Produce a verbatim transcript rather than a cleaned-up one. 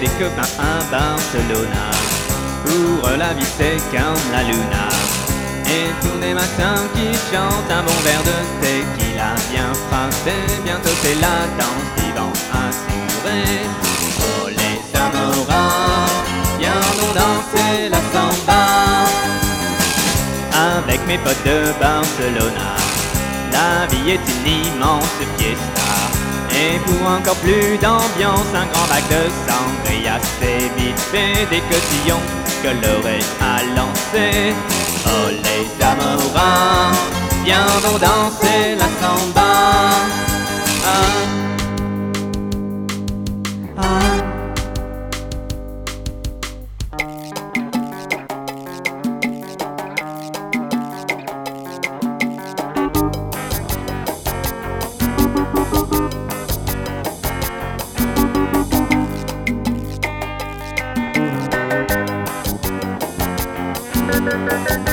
des copains à Barcelona. Pour la vie c'est comme la luna. Et tous les matins qui chantent un bon verre de tequila bien frappé. Bientôt c'est la danse qui va assurer. Oh les amoureux, viendront danser la samba. Avec mes potes de Barcelona, la vie est une immense fiesta. Et pour encore plus d'ambiance, un grand bac de sangria. C'est vite fait des cotillons colorés à lancer. Oh les amoureux, viendront danser la samba. Ah, ah. Thank you.